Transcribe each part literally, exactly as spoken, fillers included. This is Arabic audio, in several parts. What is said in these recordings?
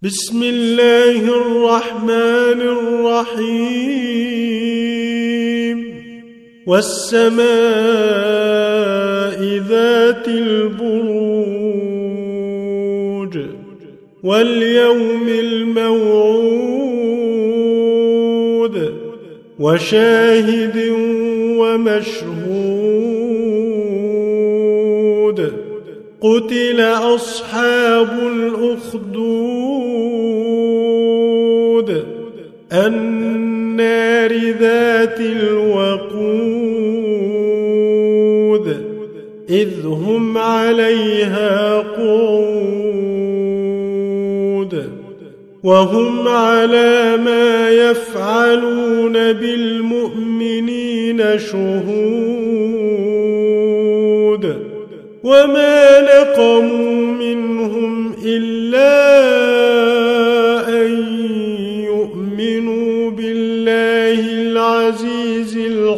بسم الله الرحمن الرحيم والسماء ذات البروج واليوم الموعود وشاهد ومشهود قتل أصحاب الأخدود النار ذات الوقود إذ هم عليها قعود وهم على ما يفعلون بالمؤمنين شهود وما نقموا منهم إلا أن يؤمنوا بالله العزيز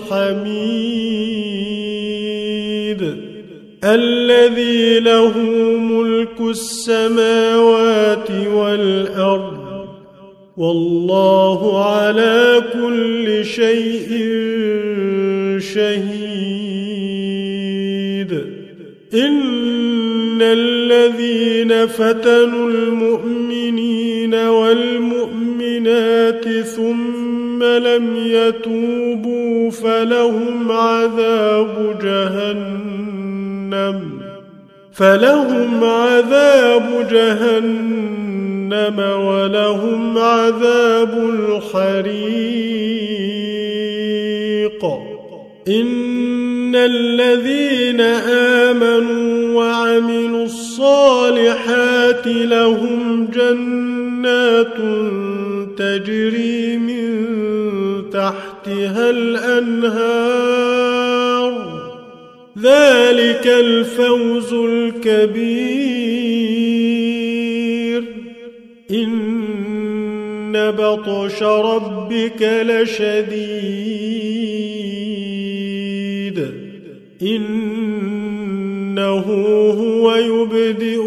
الحميد الذي له ملك السماوات والأرض والله على كل شيء شهيد إن الذين فتنوا المؤمنين والمؤمنات ثم لم يتوبوا فلهم عذاب جهنم فلهم عذاب جهنم ولهم عذاب الحريق إن الذين آمنوا وعملوا الصالحات لهم جنات تجري من تحتها الأنهار ذلك الفوز الكبير إن بطش ربك لشديد إنه هو يبدئ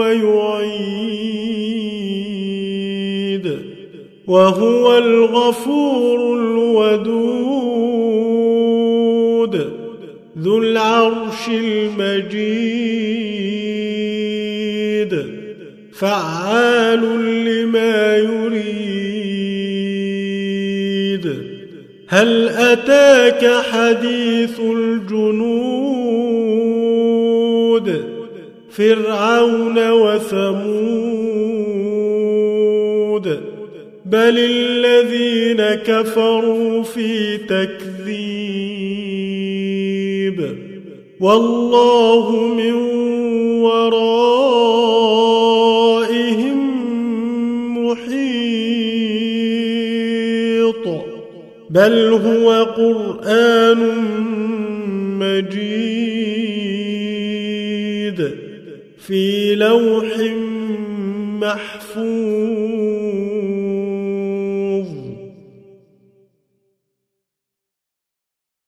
ويعيد وهو الغفور الودود ذو العرش المجيد فعال لما يريد هل أتاك حديث الجنود فرعون وثمود بل الذين كفروا في تكذيب والله من ورائهم محيط بل هو قرآن مجيد في لوح محفوظ.